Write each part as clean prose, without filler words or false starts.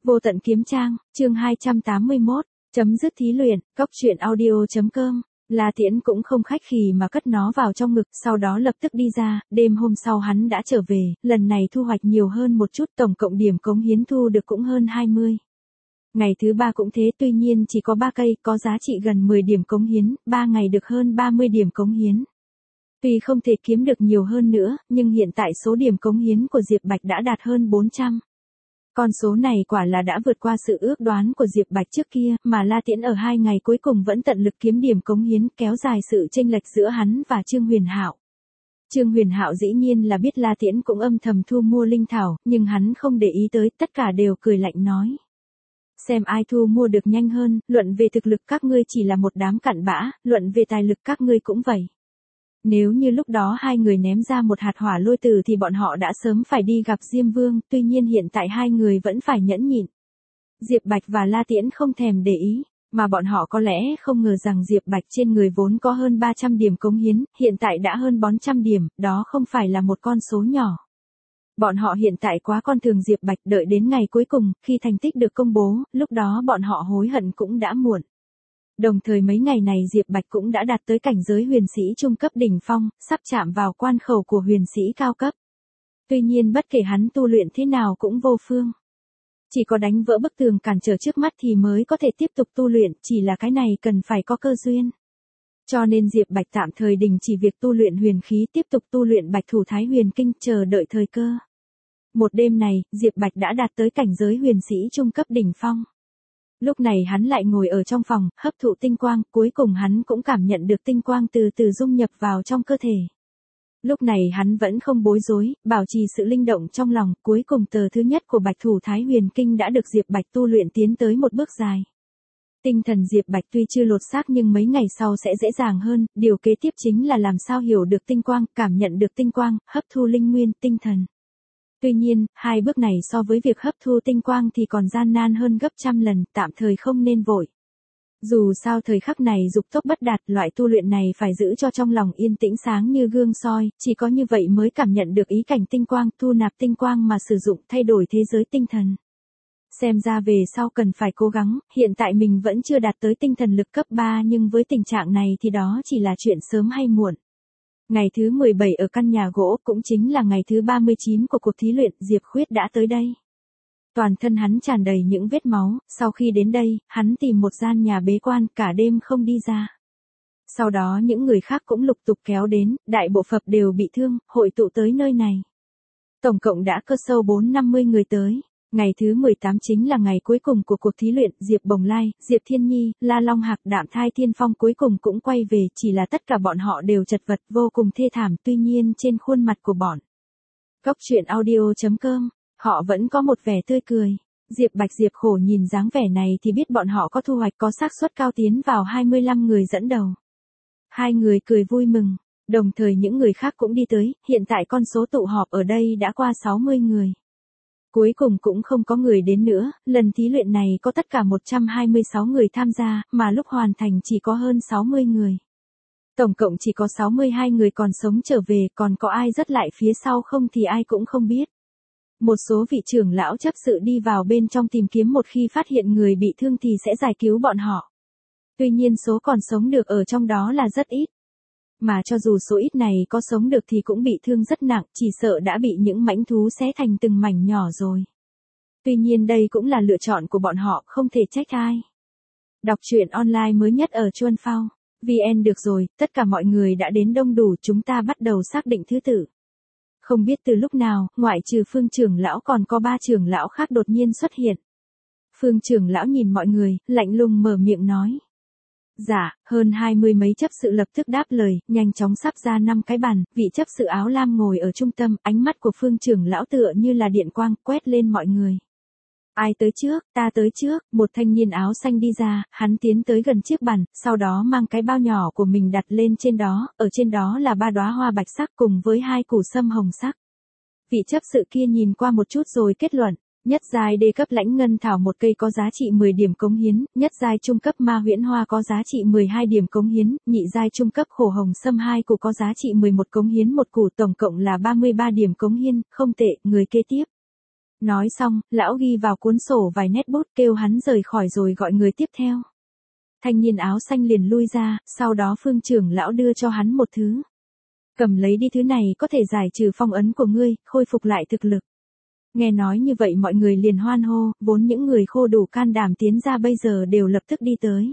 Vô tận kiếm trang, chương 281, chấm dứt thí luyện, cóc truyện audio.com. La Tiễn cũng không khách khí mà cất nó vào trong ngực, sau đó lập tức đi ra, đêm hôm sau hắn đã trở về, lần này thu hoạch nhiều hơn một chút, tổng cộng điểm cống hiến thu được cũng hơn 20. Ngày thứ 3 cũng thế, tuy nhiên chỉ có 3 cây, có giá trị gần 10 điểm cống hiến, 3 ngày được hơn 30 điểm cống hiến. Tuy không thể kiếm được nhiều hơn nữa, nhưng hiện tại số điểm cống hiến của Diệp Bạch đã đạt hơn 400. Con số này quả là đã vượt qua sự ước đoán của Diệp Bạch trước kia, mà La Tiễn ở 2 ngày cuối cùng vẫn tận lực kiếm điểm cống hiến, kéo dài sự chênh lệch giữa hắn và Trương Huyền Hạo. Trương Huyền Hạo dĩ nhiên là biết La Tiễn cũng âm thầm thu mua linh thảo, nhưng hắn không để ý tới, tất cả đều cười lạnh nói: xem ai thu mua được nhanh hơn, luận về thực lực các ngươi chỉ là một đám cặn bã, luận về tài lực các ngươi cũng vậy. Nếu như lúc đó hai người ném ra một hạt hỏa lôi tử thì bọn họ đã sớm phải đi gặp Diêm Vương, tuy nhiên hiện tại hai người vẫn phải nhẫn nhịn. Diệp Bạch và La Tiễn không thèm để ý, mà bọn họ có lẽ không ngờ rằng Diệp Bạch trên người vốn có hơn 300 điểm cống hiến, hiện tại đã hơn 400 điểm, đó không phải là một con số nhỏ. Bọn họ hiện tại quá coi thường Diệp Bạch, đợi đến ngày cuối cùng, khi thành tích được công bố, lúc đó bọn họ hối hận cũng đã muộn. Đồng thời mấy ngày này Diệp Bạch cũng đã đạt tới cảnh giới huyền sĩ trung cấp đỉnh phong, sắp chạm vào quan khẩu của huyền sĩ cao cấp. Tuy nhiên bất kể hắn tu luyện thế nào cũng vô phương. Chỉ có đánh vỡ bức tường cản trở trước mắt thì mới có thể tiếp tục tu luyện, chỉ là cái này cần phải có cơ duyên. Cho nên Diệp Bạch tạm thời đình chỉ việc tu luyện huyền khí, tiếp tục tu luyện Bạch Thủ Thái Huyền Kinh, chờ đợi thời cơ. Một đêm này, Diệp Bạch đã đạt tới cảnh giới huyền sĩ trung cấp đỉnh phong. Lúc này hắn lại ngồi ở trong phòng, hấp thụ tinh quang, cuối cùng hắn cũng cảm nhận được tinh quang từ từ dung nhập vào trong cơ thể. Lúc này hắn vẫn không bối rối, bảo trì sự linh động trong lòng, cuối cùng tờ thứ nhất của Bạch Thủ Thái Huyền Kinh đã được Diệp Bạch tu luyện tiến tới một bước dài. Tinh thần Diệp Bạch tuy chưa lột xác nhưng mấy ngày sau sẽ dễ dàng hơn, điều kế tiếp chính là làm sao hiểu được tinh quang, cảm nhận được tinh quang, hấp thu linh nguyên, tinh thần. Tuy nhiên, hai bước này so với việc hấp thu tinh quang thì còn gian nan hơn gấp trăm lần, tạm thời không nên vội. Dù sao thời khắc này dục tốc bất đạt, loại tu luyện này phải giữ cho trong lòng yên tĩnh sáng như gương soi, chỉ có như vậy mới cảm nhận được ý cảnh tinh quang, thu nạp tinh quang mà sử dụng, thay đổi thế giới tinh thần. Xem ra về sau cần phải cố gắng, hiện tại mình vẫn chưa đạt tới tinh thần lực cấp 3 nhưng với tình trạng này thì đó chỉ là chuyện sớm hay muộn. Ngày thứ 17 ở căn nhà gỗ, cũng chính là ngày thứ 39 của cuộc thí luyện, Diệp Khuyết đã tới đây. Toàn thân hắn tràn đầy những vết máu, sau khi đến đây, hắn tìm một gian nhà bế quan, cả đêm không đi ra. Sau đó những người khác cũng lục tục kéo đến, đại bộ phận đều bị thương, hội tụ tới nơi này. Tổng cộng đã có sâu 450 người tới. Ngày thứ 18 chính là ngày cuối cùng của cuộc thí luyện, Diệp Bồng Lai, Diệp Thiên Nhi, La Long Hạc, Đạm Thai Thiên Phong cuối cùng cũng quay về, chỉ là tất cả bọn họ đều chật vật vô cùng thê thảm, tuy nhiên trên khuôn mặt của bọn Cóc truyện audio.com, họ vẫn có một vẻ tươi cười. Diệp Bạch Diệp Khổ nhìn dáng vẻ này thì biết bọn họ có thu hoạch, có xác suất cao tiến vào 25 người dẫn đầu. Hai người cười vui mừng, đồng thời những người khác cũng đi tới, hiện tại con số tụ họp ở đây đã qua 60 người. Cuối cùng cũng không có người đến nữa, lần thí luyện này có tất cả 126 người tham gia, mà lúc hoàn thành chỉ có hơn 60 người. Tổng cộng chỉ có 62 người còn sống trở về, còn có ai dứt lại phía sau không thì ai cũng không biết. Một số vị trưởng lão chấp sự đi vào bên trong tìm kiếm, một khi phát hiện người bị thương thì sẽ giải cứu bọn họ. Tuy nhiên số còn sống được ở trong đó là rất ít. Mà cho dù số ít này có sống được thì cũng bị thương rất nặng, chỉ sợ đã bị những mãnh thú xé thành từng mảnh nhỏ rồi. Tuy nhiên đây cũng là lựa chọn của bọn họ, không thể trách ai. Đọc truyện online mới nhất ở Chuan Phao VN. Được rồi, tất cả mọi người đã đến đông đủ, chúng ta bắt đầu xác định thứ tự. Không biết từ lúc nào, ngoại trừ Phương trưởng lão còn có 3 trưởng lão khác đột nhiên xuất hiện. Phương trưởng lão nhìn mọi người, lạnh lùng mở miệng nói. Dạ, hơn 20 mấy chấp sự lập tức đáp lời, nhanh chóng sắp ra 5 cái bàn, vị chấp sự áo lam ngồi ở trung tâm, ánh mắt của Phương trưởng lão tựa như là điện quang, quét lên mọi người. Ai tới trước, ta tới trước, một thanh niên áo xanh đi ra, hắn tiến tới gần chiếc bàn, sau đó mang cái bao nhỏ của mình đặt lên trên đó, ở trên đó là 3 đóa hoa bạch sắc cùng với 2 củ sâm hồng sắc. Vị chấp sự kia nhìn qua một chút rồi kết luận. Nhất giai đê cấp lãnh ngân thảo một cây có giá trị 10 điểm cống hiến, nhất giai trung cấp ma huyễn hoa có giá trị 12 điểm cống hiến, nhị giai trung cấp khổ hồng sâm 2 củ có giá trị 11 cống hiến một củ, tổng cộng là 33 điểm cống hiến, không tệ, người kế tiếp. Nói xong, lão ghi vào cuốn sổ vài nét bút kêu hắn rời khỏi rồi gọi người tiếp theo. Thanh niên áo xanh liền lui ra, sau đó Phương trưởng lão đưa cho hắn một thứ. Cầm lấy đi, thứ này có thể giải trừ phong ấn của ngươi, khôi phục lại thực lực. Nghe nói như vậy mọi người liền hoan hô, vốn những người khô đủ can đảm tiến ra bây giờ đều lập tức đi tới.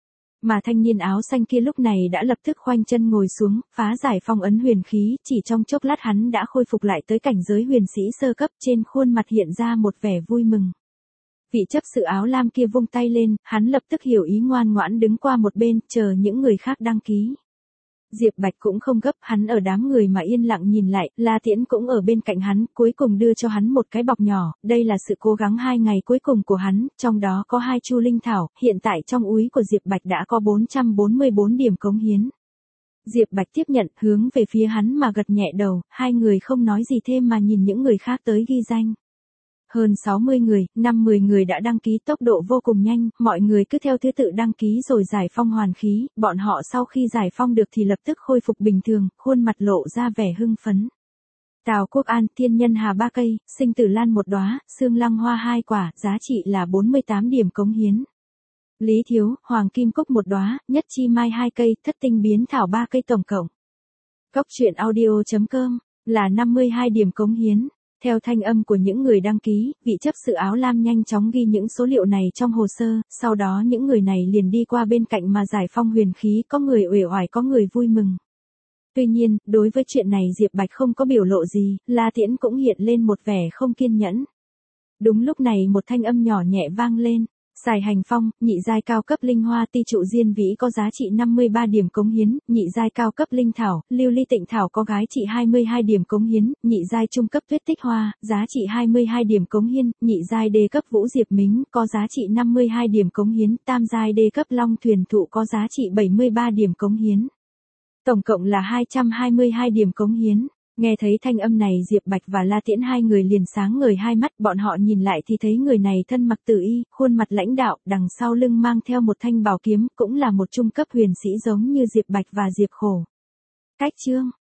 Mà thanh niên áo xanh kia lúc này đã lập tức khoanh chân ngồi xuống, phá giải phong ấn huyền khí, chỉ trong chốc lát hắn đã khôi phục lại tới cảnh giới huyền sĩ sơ cấp, trên khuôn mặt hiện ra một vẻ vui mừng. Vị chấp sự áo lam kia vung tay lên, hắn lập tức hiểu ý ngoan ngoãn đứng qua một bên, chờ những người khác đăng ký. Diệp Bạch cũng không gấp, hắn ở đám người mà yên lặng nhìn lại, La Tiễn cũng ở bên cạnh hắn, cuối cùng đưa cho hắn một cái bọc nhỏ, đây là sự cố gắng 2 ngày cuối cùng của hắn, trong đó có 2 chu linh thảo, hiện tại trong úi của Diệp Bạch đã có 444 điểm cống hiến. Diệp Bạch tiếp nhận, hướng về phía hắn mà gật nhẹ đầu, hai người không nói gì thêm mà nhìn những người khác tới ghi danh. Hơn 60 người, 50 người đã đăng ký, tốc độ vô cùng nhanh, mọi người cứ theo thứ tự đăng ký rồi giải phong hoàn khí, bọn họ sau khi giải phong được thì lập tức khôi phục bình thường, khuôn mặt lộ ra vẻ hưng phấn. Tào Quốc An, Thiên Nhân Hà 3 cây, Sinh Tử Lan 1 đóa, Xương Lăng Hoa 2 quả, giá trị là 48 điểm cống hiến. Lý Thiếu, Hoàng Kim Cúc 1 đóa, Nhất Chi Mai 2 cây, Thất Tinh Biến Thảo 3 cây tổng cộng. Cốc truyện audio.com là 52 điểm cống hiến. Theo thanh âm của những người đăng ký, vị chấp sự áo lam nhanh chóng ghi những số liệu này trong hồ sơ, sau đó những người này liền đi qua bên cạnh mà giải phong huyền khí, có người uể oải có người vui mừng. Tuy nhiên, đối với chuyện này Diệp Bạch không có biểu lộ gì, La Tiễn cũng hiện lên một vẻ không kiên nhẫn. Đúng lúc này một thanh âm nhỏ nhẹ vang lên. Xài hành phong, nhị giai cao cấp linh hoa ti trụ diên vĩ có giá trị 53 điểm cống hiến, nhị giai cao cấp linh thảo, lưu ly tịnh thảo có giá trị 22 điểm cống hiến, nhị giai trung cấp tuyết tích hoa, giá trị 22 điểm cống hiến, nhị giai đê cấp vũ diệp mính có giá trị 52 điểm cống hiến, tam giai đê cấp long thuyền thụ có giá trị 73 điểm cống hiến. Tổng cộng là 222 điểm cống hiến. Nghe thấy thanh âm này Diệp Bạch và La Tiễn hai người liền sáng ngời hai mắt, bọn họ nhìn lại thì thấy người này thân mặc tử y, khuôn mặt lãnh đạo, đằng sau lưng mang theo một thanh bảo kiếm, cũng là một trung cấp huyền sĩ giống như Diệp Bạch và Diệp Khổ. Cách chương